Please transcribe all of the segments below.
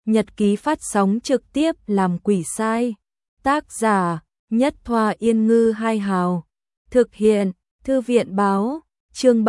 nhật ký phát sóng trực tiếp làm quỷ sai. Tác giả, Nhất Thoa Yên Ngư Hai Hào. Thực hiện, Thư viện báo, chương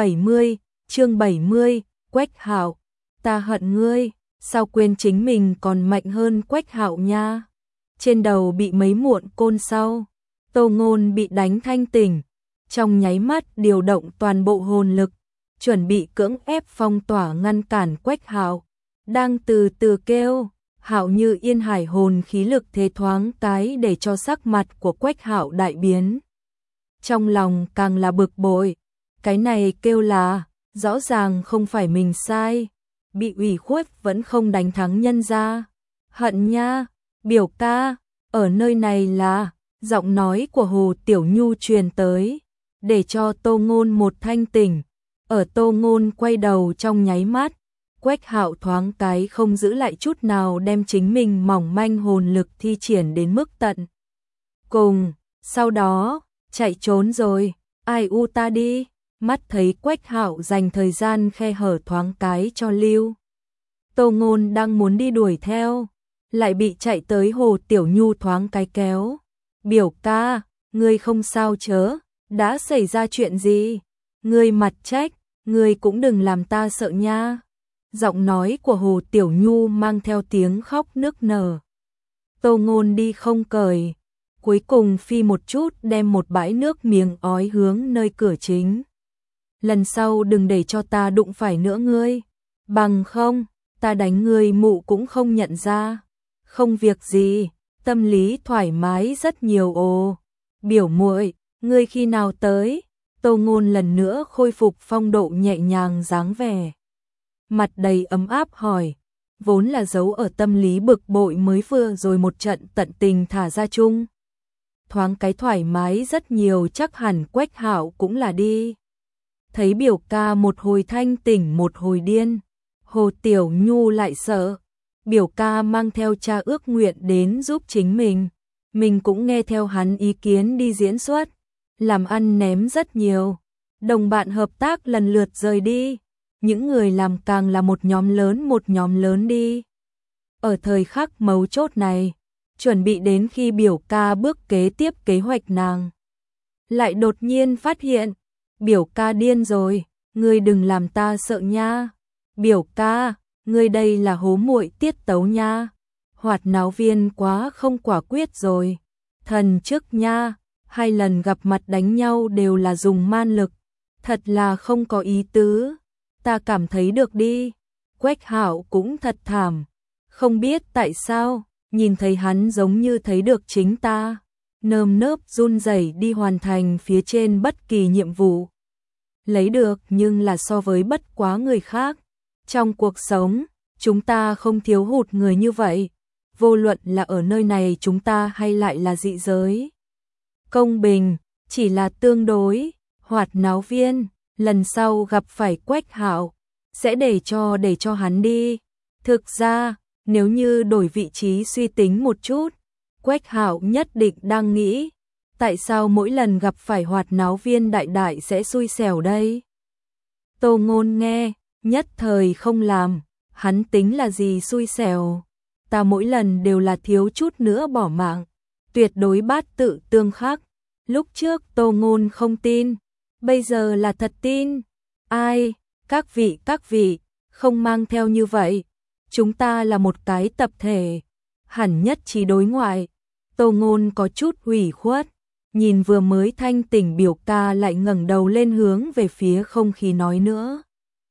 70, Quách Hạo. Ta hận ngươi, sao quên chính mình còn mạnh hơn Quách Hạo nha. Trên đầu bị mấy muộn côn sau, Tô Ngôn bị đánh thanh tỉnh, trong nháy mắt điều động toàn bộ hồn lực, chuẩn bị cưỡng ép phong tỏa ngăn cản Quách Hạo. Đang từ từ kêu, Hạo Như Yên hải hồn khí lực thế thoáng cái để cho sắc mặt của Quách Hạo đại biến. Trong lòng càng là bực bội, cái này kêu là, rõ ràng không phải mình sai, bị ủy khuất vẫn không đánh thắng nhân ra. Hận nha, biểu ca, ở nơi này là, giọng nói của Hồ Tiểu Nhu truyền tới, để cho Tô Ngôn một thanh tỉnh. Ở Tô Ngôn quay đầu trong nháy mắt, Quách Hạo thoáng cái không giữ lại chút nào đem chính mình mỏng manh hồn lực thi triển đến mức tận cùng, sau đó, chạy trốn rồi, ai u ta đi, mắt thấy Quách Hạo dành thời gian khe hở thoáng cái cho lưu. Tô Ngôn đang muốn đi đuổi theo, lại bị chạy tới Hồ Tiểu Nhu thoáng cái kéo. Biểu ca, ngươi không sao chớ, đã xảy ra chuyện gì? Ngươi mặt trách, ngươi cũng đừng làm ta sợ nha. Giọng nói của Hồ Tiểu Nhu mang theo tiếng khóc nức nở. Tô Ngôn đi không cởi, cuối cùng phi một chút đem một bãi nước miếng ói hướng nơi cửa chính. Lần sau đừng để cho ta đụng phải nữa ngươi, bằng không, ta đánh ngươi mụ cũng không nhận ra. Không việc gì, tâm lý thoải mái rất nhiều ồ. Biểu muội, ngươi khi nào tới? Tô Ngôn lần nữa khôi phục phong độ nhẹ nhàng dáng vẻ. Mặt đầy ấm áp hỏi, vốn là giấu ở tâm lý bực bội mới vừa rồi một trận tận tình thả ra chung. Thoáng cái thoải mái rất nhiều, chắc hẳn Quách Hạo cũng là đi. Thấy biểu ca một hồi thanh tỉnh một hồi điên, Hồ Tiểu Nhu lại sợ. Biểu ca mang theo cha ước nguyện đến giúp chính mình cũng nghe theo hắn ý kiến đi diễn xuất, làm ăn ném rất nhiều. Đồng bạn hợp tác lần lượt rời đi, những người làm càng là một nhóm lớn đi. Ở thời khắc mấu chốt này, chuẩn bị đến khi biểu ca bước kế tiếp kế hoạch nàng. Lại đột nhiên phát hiện, biểu ca điên rồi, ngươi đừng làm ta sợ nha. Biểu ca, ngươi đây là hố muội tiết tấu nha. Hoạt náo viên quá không quả quyết rồi. Thần chức nha, 2 lần gặp mặt đánh nhau đều là dùng man lực, thật là không có ý tứ. Ta cảm thấy được đi. Quách Hạo cũng thật thảm, không biết tại sao, nhìn thấy hắn giống như thấy được chính ta, nơm nớp run rẩy đi hoàn thành phía trên bất kỳ nhiệm vụ. Lấy được nhưng là so với bất quá người khác. Trong cuộc sống, chúng ta không thiếu hụt người như vậy, vô luận là ở nơi này chúng ta hay lại là dị giới. Công bình, chỉ là tương đối. Hoạt náo viên, lần sau gặp phải Quách Hạo, sẽ để cho hắn đi. Thực ra, nếu như đổi vị trí suy tính một chút, Quách Hạo nhất định đang nghĩ, tại sao mỗi lần gặp phải hoạt náo viên đại sẽ xui xẻo đây? Tô Ngôn nghe, nhất thời không làm, hắn tính là gì xui xẻo? Ta mỗi lần đều là thiếu chút nữa bỏ mạng, tuyệt đối bát tự tương khắc. Lúc trước Tô Ngôn không tin, bây giờ là thật tin. Ai, các vị, không mang theo như vậy. Chúng ta là một cái tập thể, hẳn nhất trí đối ngoại. Tô Ngôn có chút ủy khuất, nhìn vừa mới thanh tỉnh biểu ca lại ngẩng đầu lên hướng về phía không khí nói nữa.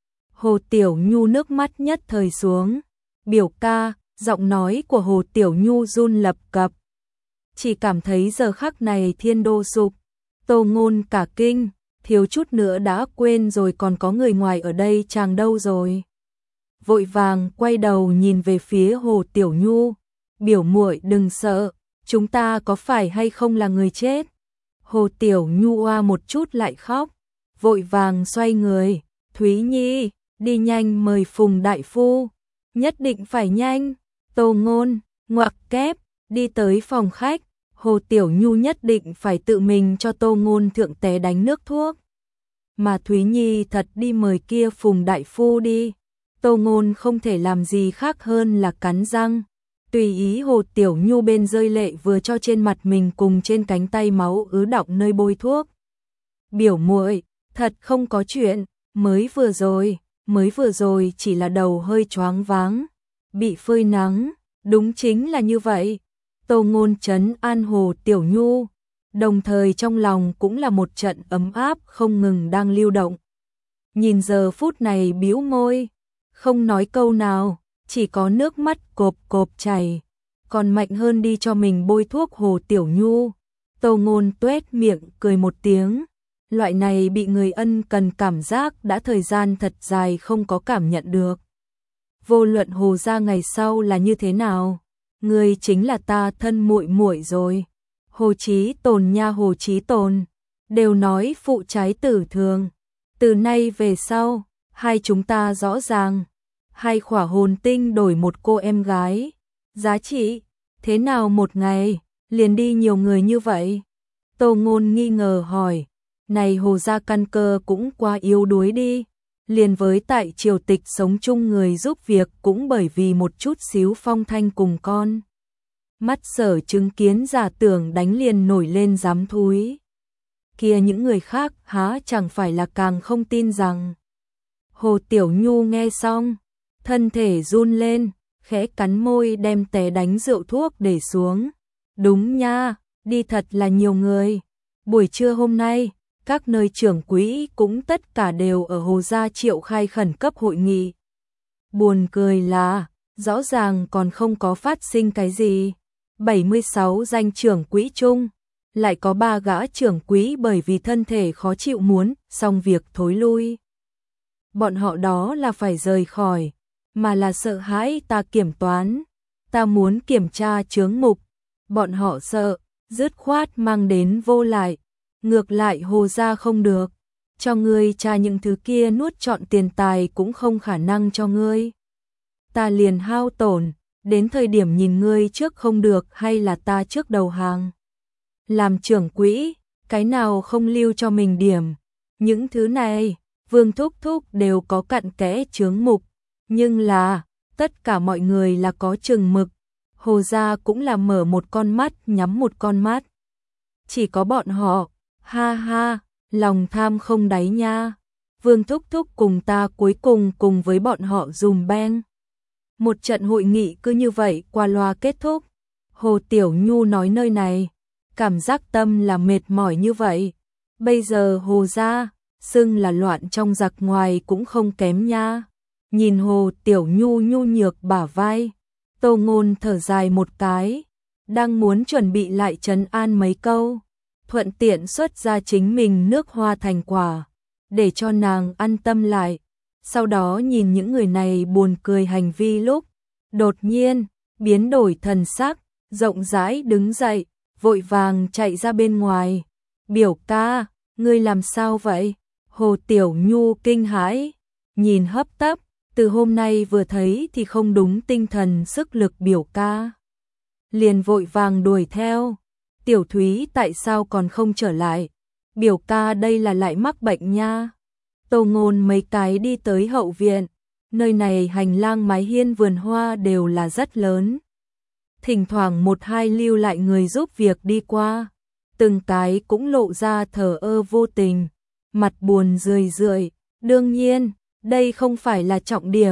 Hồ Tiểu Nhu nước mắt nhất thời xuống. Biểu ca, giọng nói của Hồ Tiểu Nhu run lập cập. Chỉ cảm thấy giờ khắc này thiên đô sụp. Tô Ngôn cả kinh, thiếu chút nữa đã quên rồi còn có người ngoài ở đây chàng đâu rồi. Vội vàng quay đầu nhìn về phía Hồ Tiểu Nhu. Biểu muội đừng sợ, chúng ta có phải hay không là người chết? Hồ Tiểu Nhu oa một chút lại khóc, vội vàng xoay người. Thúy Nhi, đi nhanh mời Phùng đại phu. Nhất định phải nhanh. Tô Ngôn, ngoặc kép, đi tới phòng khách. Hồ Tiểu Nhu nhất định phải tự mình cho Tô Ngôn thượng té đánh nước thuốc. Mà Thúy Nhi thật đi mời kia Phùng đại phu đi. Tô Ngôn không thể làm gì khác hơn là cắn răng. Tùy ý Hồ Tiểu Nhu bên rơi lệ vừa cho trên mặt mình cùng trên cánh tay máu ứ đọng nơi bôi thuốc. Biểu muội, thật không có chuyện, mới vừa rồi chỉ là đầu hơi choáng váng, bị phơi nắng, đúng chính là như vậy. Tô Ngôn trấn an Hồ Tiểu Nhu, đồng thời trong lòng cũng là một trận ấm áp không ngừng đang lưu động. Nhìn giờ phút này bĩu môi, không nói câu nào, chỉ có nước mắt cộp cộp chảy, còn mạnh hơn đi cho mình bôi thuốc Hồ Tiểu Nhu. Tô Ngôn tuét miệng cười một tiếng, loại này bị người ân cần cảm giác đã thời gian thật dài không có cảm nhận được. Vô luận Hồ gia ngày sau là như thế nào, người chính là ta thân muội muội rồi. Hồ Chí Tồn nha, Hồ Chí Tồn, đều nói phụ trái tử thường. Từ nay về sau, hai chúng ta rõ ràng, hai khỏa hồn tinh đổi một cô em gái. Giá trị, thế nào một ngày, liền đi nhiều người như vậy? Tô Ngôn nghi ngờ hỏi, này Hồ gia căn cơ cũng quá yếu đuối đi. Liền với tại triều tịch sống chung người giúp việc cũng bởi vì một chút xíu phong thanh cùng con. Mắt Sở chứng kiến giả tưởng đánh liền nổi lên dám thúi. Kia những người khác há chẳng phải là càng không tin rằng. Hồ Tiểu Nhu nghe xong, thân thể run lên, khẽ cắn môi đem té đánh rượu thuốc để xuống. Đúng nha, đi thật là nhiều người. Buổi trưa hôm nay, các nơi trưởng quỹ cũng tất cả đều ở Hồ gia triệu khai khẩn cấp hội nghị. Buồn cười là, rõ ràng còn không có phát sinh cái gì. 76 danh trưởng quỹ chung, lại có 3 gã trưởng quỹ bởi vì thân thể khó chịu muốn xong việc thối lui. Bọn họ đó là phải rời khỏi, mà là sợ hãi ta kiểm toán. Ta muốn kiểm tra chướng mục, bọn họ sợ, dứt khoát mang đến vô lại. Ngược lại Hồ gia không được, cho ngươi tra những thứ kia nuốt trọn tiền tài cũng không khả năng cho ngươi. Ta liền hao tổn, đến thời điểm nhìn ngươi trước không được hay là ta trước đầu hàng. Làm trưởng quỹ, cái nào không lưu cho mình điểm. Những thứ này, Vương Thúc Thúc đều có cặn kẽ chướng mục, nhưng là, tất cả mọi người là có chừng mực. Hồ gia cũng là mở một con mắt nhắm một con mắt. Chỉ có bọn họ, ha ha, lòng tham không đáy nha. Vương Thúc Thúc cùng ta cuối cùng với bọn họ dùm beng. Một trận hội nghị cứ như vậy qua loa kết thúc. Hồ Tiểu Nhu nói nơi này, cảm giác tâm là mệt mỏi như vậy. Bây giờ Hồ gia, xưng là loạn trong giặc ngoài cũng không kém nha. Nhìn Hồ Tiểu Nhu nhu nhược bả vai, Tô Ngôn thở dài một cái, đang muốn chuẩn bị lại trấn an mấy câu, thuận tiện xuất ra chính mình nước hoa thành quả, để cho nàng an tâm lại. Sau đó nhìn những người này buồn cười hành vi lúc, đột nhiên, biến đổi thần sắc, rộng rãi đứng dậy, vội vàng chạy ra bên ngoài. Biểu ca, ngươi làm sao vậy? Hồ Tiểu Nhu kinh hãi, nhìn hấp tấp, từ hôm nay vừa thấy thì không đúng tinh thần sức lực biểu ca. Liền vội vàng đuổi theo, Tiểu Thúy tại sao còn không trở lại? Biểu ca đây là lại mắc bệnh nha. Tô Ngôn mấy cái đi tới hậu viện, nơi này hành lang mái hiên vườn hoa đều là rất lớn. Thỉnh thoảng một hai lưu lại người giúp việc đi qua, từng cái cũng lộ ra thờ ơ vô tình, mặt buồn rười rượi. Đương nhiên, đây không phải là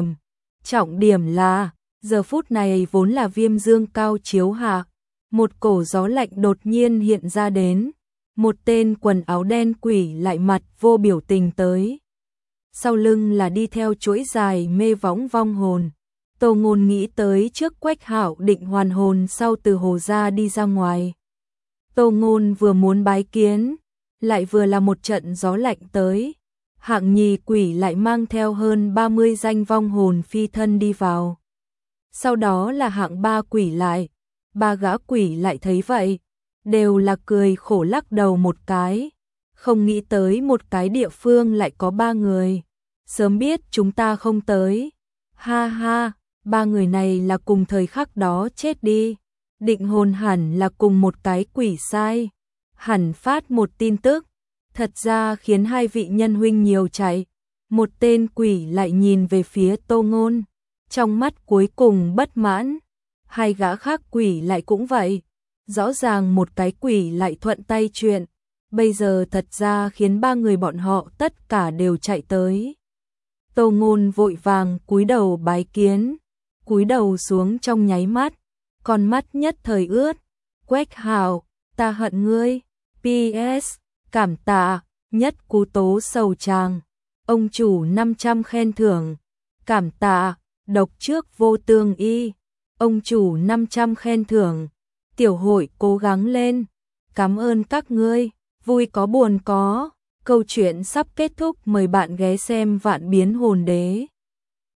trọng điểm là, giờ phút này vốn là Viêm Dương cao chiếu hạ, một cổ gió lạnh đột nhiên hiện ra đến, một tên quần áo đen quỷ lại mặt vô biểu tình tới. Sau lưng là đi theo chuỗi dài mê võng vong hồn. Tô Ngôn nghĩ tới trước Quách Hạo định hoàn hồn sau từ Hồ gia đi ra ngoài. Tô Ngôn vừa muốn bái kiến, lại vừa là một trận gió lạnh tới. Hạng nhì quỷ lại mang theo hơn 30 danh vong hồn phi thân đi vào. Sau đó là hạng ba quỷ lại, ba gã quỷ lại thấy vậy, đều là cười khổ lắc đầu một cái. Không nghĩ tới một cái địa phương lại có ba người. Sớm biết chúng ta không tới. Ha ha, ba người này là cùng thời khắc đó chết đi. Định hồn hẳn là cùng một cái quỷ sai. Hẳn phát một tin tức, thật ra khiến hai vị nhân huynh nhiều chạy. Một tên quỷ lại nhìn về phía Tô Ngôn, trong mắt cuối cùng bất mãn. Hai gã khác quỷ lại cũng vậy. Rõ ràng một cái quỷ lại thuận tay chuyện, bây giờ thật ra khiến ba người bọn họ tất cả đều chạy tới. Tô Ngôn vội vàng cúi đầu bái kiến, cúi đầu xuống trong nháy mắt, con mắt nhất thời ướt. Quách Hào, ta hận ngươi. PS, cảm tạ, nhất cú tố sầu tràng. Ông chủ 500 khen thưởng. Cảm tạ, độc trước vô tương y. Ông chủ 500 khen thưởng. Tiểu hội cố gắng lên. Cảm ơn các ngươi, vui có buồn có. Câu chuyện sắp kết thúc, mời bạn ghé xem Vạn Biến Hồn Đế.